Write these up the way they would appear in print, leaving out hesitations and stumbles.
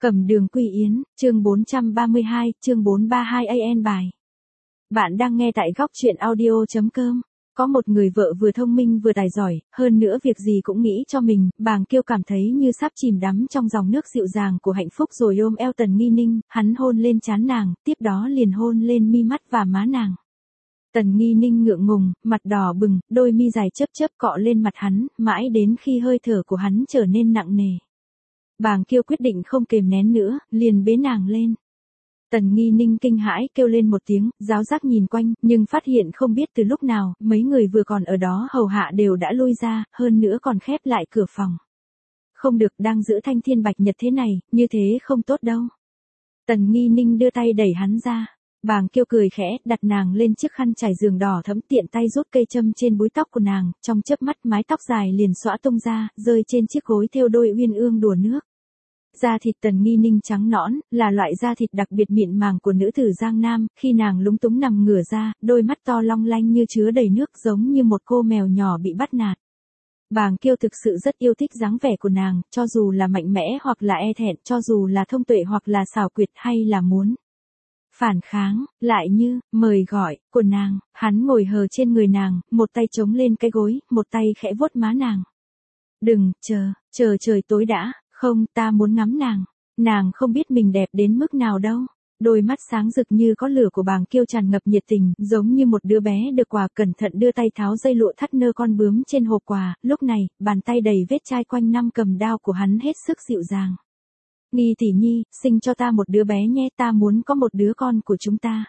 Cẩm Đường Quy Yến, chương 432, chương 432 AN bài. Bạn đang nghe tại góc truyện audio.com. Có một người vợ vừa thông minh vừa tài giỏi, hơn nữa việc gì cũng nghĩ cho mình, Bàng Kiêu cảm thấy như sắp chìm đắm trong dòng nước dịu dàng của hạnh phúc rồi ôm eo Tần Nghi Ninh, hắn hôn lên trán nàng, tiếp đó liền hôn lên mi mắt và má nàng. Tần Nghi Ninh ngượng ngùng, mặt đỏ bừng, đôi mi dài chớp chớp cọ lên mặt hắn, mãi đến khi hơi thở của hắn trở nên nặng nề. Bàng Kiêu quyết định không kềm nén nữa, liền bế nàng lên. Tần Nghi Ninh kinh hãi kêu lên một tiếng, giáo giác nhìn quanh, nhưng phát hiện không biết từ lúc nào, mấy người vừa còn ở đó hầu hạ đều đã lui ra, hơn nữa còn khép lại cửa phòng. Không được, đang giữ thanh thiên bạch nhật thế này, như thế không tốt đâu. Tần Nghi Ninh đưa tay đẩy hắn ra. Bàng Kiêu cười khẽ, đặt nàng lên chiếc khăn trải giường đỏ thẫm, tiện tay rút cây châm trên búi tóc của nàng, trong chớp mắt mái tóc dài liền xõa tung ra, rơi trên chiếc gối thêu đôi uyên ương đùa nước. Da thịt Tần Nghi Ninh trắng nõn, là loại da thịt đặc biệt mịn màng của nữ tử Giang Nam, khi nàng lúng túng nằm ngửa ra, đôi mắt to long lanh như chứa đầy nước giống như một cô mèo nhỏ bị bắt nạt. Bàng Kiêu thực sự rất yêu thích dáng vẻ của nàng, cho dù là mạnh mẽ hoặc là e thẹn, cho dù là thông tuệ hoặc là xảo quyệt hay là muốn phản kháng, lại như, mời gọi, của nàng, hắn ngồi hờ trên người nàng, một tay chống lên cái gối, một tay khẽ vuốt má nàng. Đừng, chờ trời tối đã, không, ta muốn ngắm nàng. Nàng không biết mình đẹp đến mức nào đâu. Đôi mắt sáng rực như có lửa của Bàng Kiêu tràn ngập nhiệt tình, giống như một đứa bé được quà, cẩn thận đưa tay tháo dây lụa thắt nơ con bướm trên hộp quà, lúc này, bàn tay đầy vết chai quanh năm cầm đao của hắn hết sức dịu dàng. Nghi tỷ nhi, sinh cho ta một đứa bé nhé, ta muốn có một đứa con của chúng ta.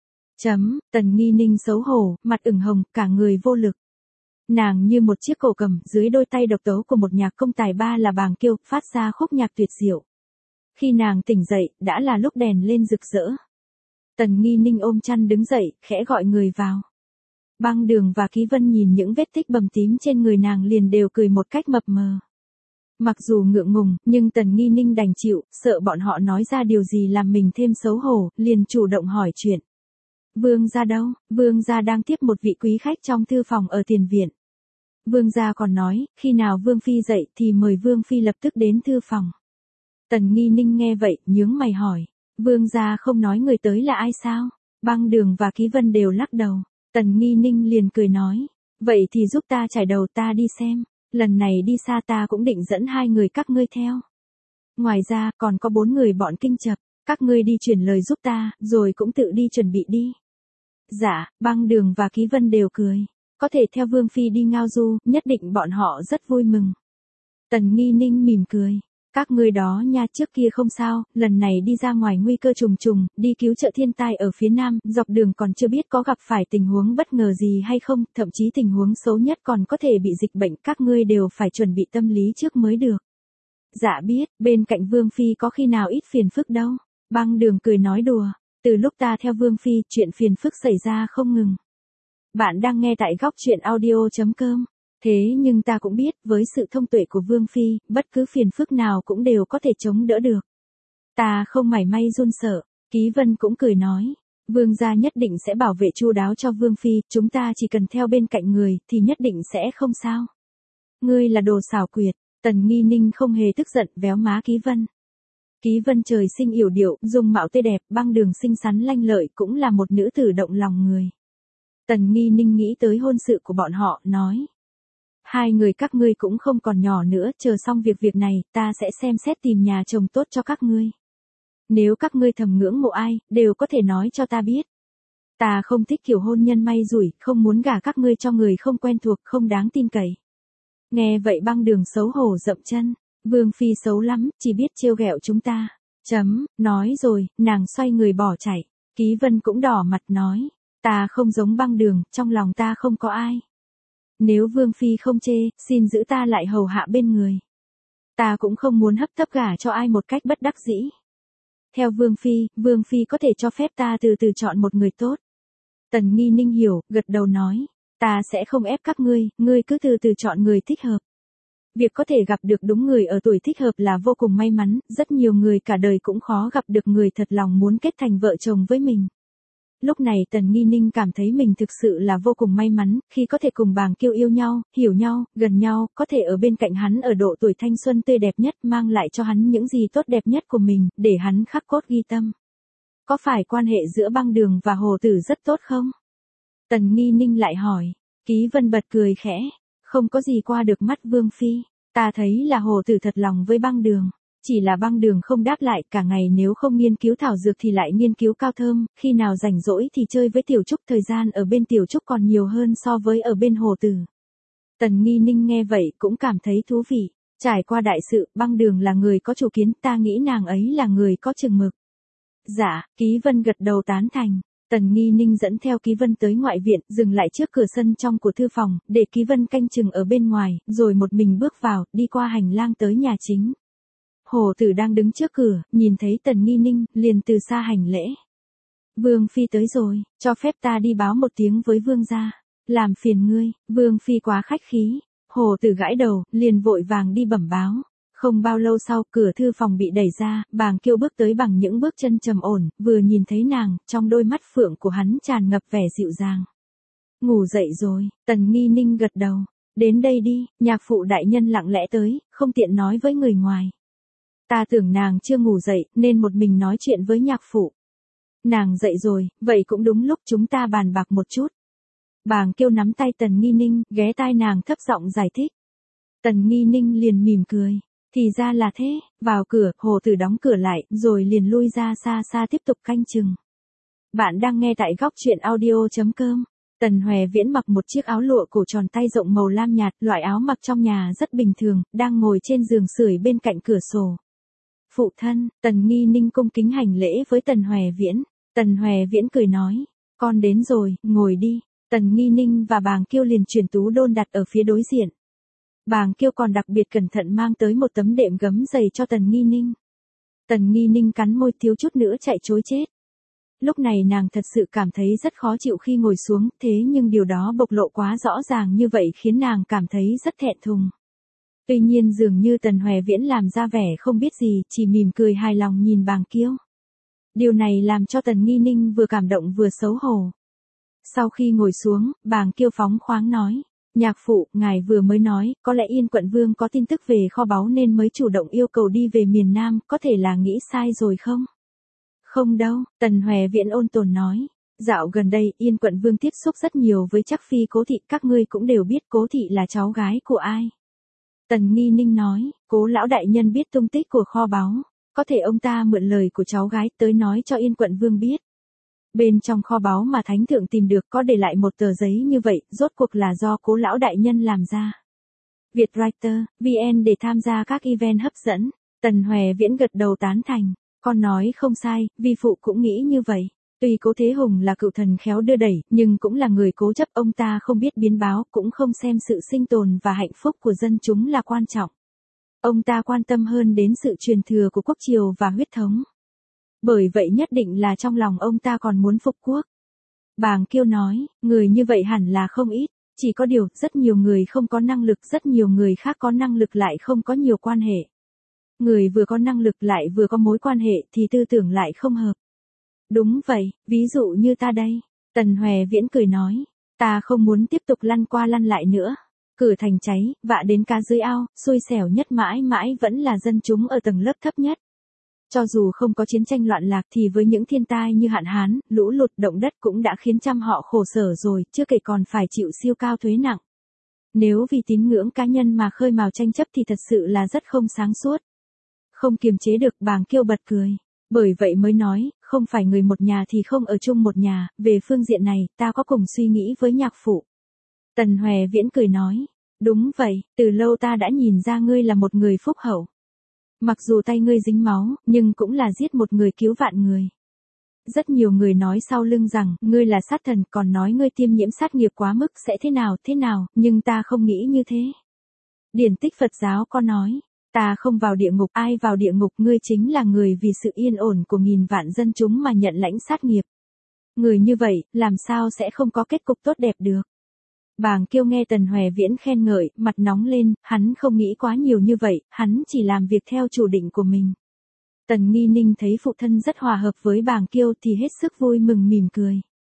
Tần Nghi Ninh xấu hổ, mặt ửng hồng, cả người vô lực. Nàng như một chiếc cổ cầm, dưới đôi tay độc tấu của một nhạc công tài ba là Bàng Kiêu, phát ra khúc nhạc tuyệt diệu. Khi nàng tỉnh dậy, đã là lúc đèn lên rực rỡ. Tần Nghi Ninh ôm chăn đứng dậy, khẽ gọi người vào. Băng Đường và Ký Vân nhìn những vết tích bầm tím trên người nàng liền đều cười một cách mập mờ. Mặc dù ngượng ngùng, nhưng Tần Nghi Ninh đành chịu, sợ bọn họ nói ra điều gì làm mình thêm xấu hổ, liền chủ động hỏi chuyện. Vương gia đâu? Vương gia đang tiếp một vị quý khách trong thư phòng ở tiền viện. Vương gia còn nói, khi nào Vương phi dậy thì mời Vương phi lập tức đến thư phòng. Tần Nghi Ninh nghe vậy, nhướng mày hỏi. Vương gia không nói người tới là ai sao? Băng Đường và Ký Vân đều lắc đầu. Tần Nghi Ninh liền cười nói. Vậy thì giúp ta trải đầu, ta đi xem. Lần này đi xa ta cũng định dẫn hai người các ngươi theo. Ngoài ra, còn có 4 người bọn Kinh Chập. Các ngươi đi truyền lời giúp ta, rồi cũng tự đi chuẩn bị đi. Dạ, Băng Đường và Ký Vân đều cười. Có thể theo Vương phi đi ngao du, nhất định bọn họ rất vui mừng. Tần Nghi Ninh mỉm cười. Các ngươi đó nha, trước kia không sao, lần này đi ra ngoài nguy cơ trùng trùng, đi cứu trợ thiên tai ở phía Nam, dọc đường còn chưa biết có gặp phải tình huống bất ngờ gì hay không, thậm chí tình huống xấu nhất còn có thể bị dịch bệnh, các ngươi đều phải chuẩn bị tâm lý trước mới được. Dạ biết, bên cạnh Vương phi có khi nào ít phiền phức đâu. Băng Đường cười nói đùa. Từ lúc ta theo Vương phi, chuyện phiền phức xảy ra không ngừng. Bạn đang nghe tại góc truyện audio.com. Thế nhưng ta cũng biết, với sự thông tuệ của Vương phi, bất cứ phiền phức nào cũng đều có thể chống đỡ được. Ta không mảy may run sợ. Ký Vân cũng cười nói. Vương gia nhất định sẽ bảo vệ chu đáo cho Vương phi, chúng ta chỉ cần theo bên cạnh người, thì nhất định sẽ không sao. Ngươi là đồ xảo quyệt. Tần Nghi Ninh không hề tức giận, véo má Ký Vân. Ký Vân trời sinh yểu điệu, dung mạo tươi đẹp, Băng Đường xinh xắn lanh lợi, cũng là một nữ tử động lòng người. Tần Nghi Ninh nghĩ tới hôn sự của bọn họ, nói. Hai người các ngươi cũng không còn nhỏ nữa, chờ xong việc này, ta sẽ xem xét tìm nhà chồng tốt cho các ngươi. Nếu các ngươi thầm ngưỡng mộ ai, đều có thể nói cho ta biết. Ta không thích kiểu hôn nhân may rủi, không muốn gả các ngươi cho người không quen thuộc, không đáng tin cậy. Nghe vậy Băng Đường xấu hổ dậm chân. Vương phi xấu lắm, chỉ biết trêu ghẹo chúng ta. Nói rồi, nàng xoay người bỏ chạy. Ký Vân cũng đỏ mặt nói. Ta không giống Băng Đường, trong lòng ta không có ai. Nếu Vương phi không chê, xin giữ ta lại hầu hạ bên người. Ta cũng không muốn hấp tấp gả cho ai một cách bất đắc dĩ. Theo Vương phi có thể cho phép ta từ từ chọn một người tốt. Tần Nghi Ninh hiểu, gật đầu nói. Ta sẽ không ép các ngươi cứ từ từ chọn người thích hợp. Việc có thể gặp được đúng người ở tuổi thích hợp là vô cùng may mắn, rất nhiều người cả đời cũng khó gặp được người thật lòng muốn kết thành vợ chồng với mình. Lúc này Tần Nghi Ninh cảm thấy mình thực sự là vô cùng may mắn, khi có thể cùng Bàng Kiêu yêu nhau, hiểu nhau, gần nhau, có thể ở bên cạnh hắn ở độ tuổi thanh xuân tươi đẹp nhất, mang lại cho hắn những gì tốt đẹp nhất của mình, để hắn khắc cốt ghi tâm. Có phải quan hệ giữa Băng Đường và Hồ Tử rất tốt không? Tần Nghi Ninh lại hỏi. Ký Vân bật cười khẽ. Không có gì qua được mắt Vương Phi. Ta thấy là Hồ Tử thật lòng với Băng Đường. Chỉ là Băng Đường không đáp lại, cả ngày nếu không nghiên cứu thảo dược thì lại nghiên cứu cao thơm, khi nào rảnh rỗi thì chơi với Tiểu Trúc, thời gian ở bên Tiểu Trúc còn nhiều hơn so với ở bên Hồ Tử. Tần Nghi Ninh nghe vậy cũng cảm thấy thú vị. Trải qua đại sự, Băng Đường là người có chủ kiến, ta nghĩ nàng ấy là người có chừng mực. Dạ, Ký Vân gật đầu tán thành. Tần Nghi Ninh dẫn theo Ký Vân tới ngoại viện, dừng lại trước cửa sân trong của thư phòng, để Ký Vân canh chừng ở bên ngoài, rồi một mình bước vào, đi qua hành lang tới nhà chính. Hồ Tử đang đứng trước cửa, nhìn thấy Tần Nghi Ninh, liền từ xa hành lễ. Vương Phi tới rồi, cho phép ta đi báo một tiếng với Vương gia. Làm phiền ngươi, Vương Phi quá khách khí. Hồ Tử gãi đầu, liền vội vàng đi bẩm báo. Không bao lâu sau, cửa thư phòng bị đẩy ra, Bàng Kiêu bước tới bằng những bước chân trầm ổn, vừa nhìn thấy nàng, trong đôi mắt phượng của hắn tràn ngập vẻ dịu dàng. Ngủ dậy rồi, Tần Nghi Ninh gật đầu. Đến đây đi, nhạc phụ đại nhân lặng lẽ tới, không tiện nói với người ngoài. Ta tưởng nàng chưa ngủ dậy, nên một mình nói chuyện với nhạc phụ. Nàng dậy rồi, vậy cũng đúng lúc chúng ta bàn bạc một chút. Bàng Kiêu nắm tay Tần Nghi Ninh, ghé tai nàng thấp giọng giải thích. Tần Nghi Ninh liền mỉm cười. Thì ra là thế, vào cửa, Hồ Tử đóng cửa lại, rồi liền lui ra xa xa tiếp tục canh chừng. Bạn đang nghe tại góc truyện audio.com. Tần Hòe Viễn mặc một chiếc áo lụa cổ tròn tay rộng màu lam nhạt, loại áo mặc trong nhà rất bình thường, đang ngồi trên giường sưởi bên cạnh cửa sổ. Phụ thân, Tần Nghi Ninh cung kính hành lễ với Tần Hòe Viễn. Tần Hòe Viễn cười nói, con đến rồi, ngồi đi. Tần Nghi Ninh và Bàng Kiêu liền chuyển tú đôn đặt ở phía đối diện. Bàng Kiêu còn đặc biệt cẩn thận mang tới một tấm đệm gấm dày cho Tần Nghi Ninh. Tần Nghi Ninh cắn môi thiếu chút nữa chạy trối chết. Lúc này nàng thật sự cảm thấy rất khó chịu khi ngồi xuống, thế nhưng điều đó bộc lộ quá rõ ràng như vậy khiến nàng cảm thấy rất thẹn thùng. Tuy nhiên dường như Tần Hòe Viễn làm ra vẻ không biết gì, chỉ mỉm cười hài lòng nhìn Bàng Kiêu. Điều này làm cho Tần Nghi Ninh vừa cảm động vừa xấu hổ. Sau khi ngồi xuống, Bàng Kiêu phóng khoáng nói. Nhạc phụ, ngài vừa mới nói, có lẽ Yên Quận Vương có tin tức về kho báu nên mới chủ động yêu cầu đi về miền Nam, có thể là nghĩ sai rồi không? Không đâu, Tần Hòe Viễn ôn tồn nói. Dạo gần đây, Yên Quận Vương tiếp xúc rất nhiều với chắc phi Cố Thị, các ngươi cũng đều biết Cố Thị là cháu gái của ai. Tần Nghi Ninh nói, Cố lão đại nhân biết tung tích của kho báu, có thể ông ta mượn lời của cháu gái tới nói cho Yên Quận Vương biết. Bên trong kho báu mà thánh thượng tìm được có để lại một tờ giấy như vậy, rốt cuộc là do Cố lão đại nhân làm ra. Vietwriter, VN để tham gia các event hấp dẫn. Tần Hòe Viễn gật đầu tán thành. Con nói không sai, vi phụ cũng nghĩ như vậy. Tuy Cố Thế Hùng là cựu thần khéo đưa đẩy, nhưng cũng là người cố chấp, ông ta không biết biến báo, cũng không xem sự sinh tồn và hạnh phúc của dân chúng là quan trọng. Ông ta quan tâm hơn đến sự truyền thừa của quốc triều và huyết thống. Bởi vậy nhất định là trong lòng ông ta còn muốn phục quốc. Bàng Kiêu nói, người như vậy hẳn là không ít, chỉ có điều rất nhiều người không có năng lực, rất nhiều người khác có năng lực lại không có nhiều quan hệ. Người vừa có năng lực lại vừa có mối quan hệ thì tư tưởng lại không hợp. Đúng vậy, ví dụ như ta đây. Tần Hòe Viễn cười nói, ta không muốn tiếp tục lăn qua lăn lại nữa. Cửa thành cháy, vạ đến cá dưới ao, xui xẻo nhất mãi mãi vẫn là dân chúng ở tầng lớp thấp nhất. Cho dù không có chiến tranh loạn lạc thì với những thiên tai như hạn hán, lũ lụt, động đất cũng đã khiến trăm họ khổ sở rồi, chưa kể còn phải chịu siêu cao thuế nặng. Nếu vì tín ngưỡng cá nhân mà khơi mào tranh chấp thì thật sự là rất không sáng suốt. Không kiềm chế được, Bàng Kiêu bật cười. Bởi vậy mới nói, không phải người một nhà thì không ở chung một nhà, về phương diện này, ta có cùng suy nghĩ với nhạc phụ. Tần Hòe Viễn cười nói, đúng vậy, từ lâu ta đã nhìn ra ngươi là một người phúc hậu. Mặc dù tay ngươi dính máu, nhưng cũng là giết một người cứu vạn người. Rất nhiều người nói sau lưng rằng, ngươi là sát thần, còn nói ngươi tiêm nhiễm sát nghiệp quá mức sẽ thế nào, nhưng ta không nghĩ như thế. Điển tích Phật giáo có nói, ta không vào địa ngục, ai vào địa ngục, ngươi chính là người vì sự yên ổn của nghìn vạn dân chúng mà nhận lãnh sát nghiệp. Người như vậy, làm sao sẽ không có kết cục tốt đẹp được. Bàng Kiêu nghe Tần Hòe Viễn khen ngợi, mặt nóng lên, hắn không nghĩ quá nhiều như vậy, hắn chỉ làm việc theo chủ định của mình. Tần Nghi Ninh thấy phụ thân rất hòa hợp với Bàng Kiêu thì hết sức vui mừng mỉm cười.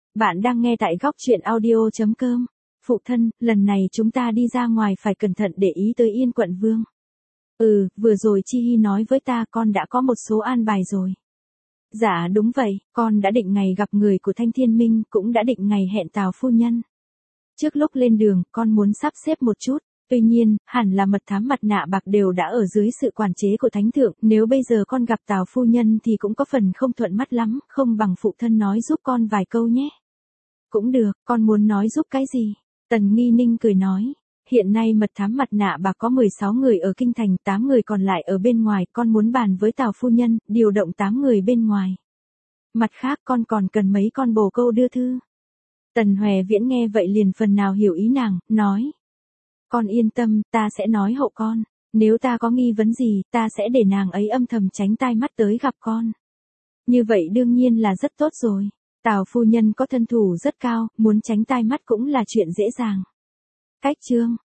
Bạn đang nghe tại góc chuyện audio.com. Phụ thân, lần này chúng ta đi ra ngoài phải cẩn thận để ý tới Yên Quận Vương. Vừa rồi Chi Hy nói với ta con đã có một số an bài rồi. Dạ đúng vậy, con đã định ngày gặp người của Thanh Thiên Minh, cũng đã định ngày hẹn Tào phu nhân. Trước lúc lên đường, con muốn sắp xếp một chút. Tuy nhiên, hẳn là mật thám mặt nạ bạc đều đã ở dưới sự quản chế của Thánh Thượng, nếu bây giờ con gặp Tào phu nhân thì cũng có phần không thuận mắt lắm, không bằng phụ thân nói giúp con vài câu nhé. Cũng được, con muốn nói giúp cái gì? Tần Nghi Ninh cười nói. Hiện nay mật thám mặt nạ bạc có 16 người ở kinh thành, 8 người còn lại ở bên ngoài, con muốn bàn với Tào phu nhân, điều động 8 người bên ngoài. Mặt khác con còn cần mấy con bồ câu đưa thư. Tần Hòe Viễn nghe vậy liền phần nào hiểu ý nàng, nói. Con yên tâm, ta sẽ nói hộ con. Nếu ta có nghi vấn gì, ta sẽ để nàng ấy âm thầm tránh tai mắt tới gặp con. Như vậy đương nhiên là rất tốt rồi. Tào phu nhân có thân thủ rất cao, muốn tránh tai mắt cũng là chuyện dễ dàng. Cách chương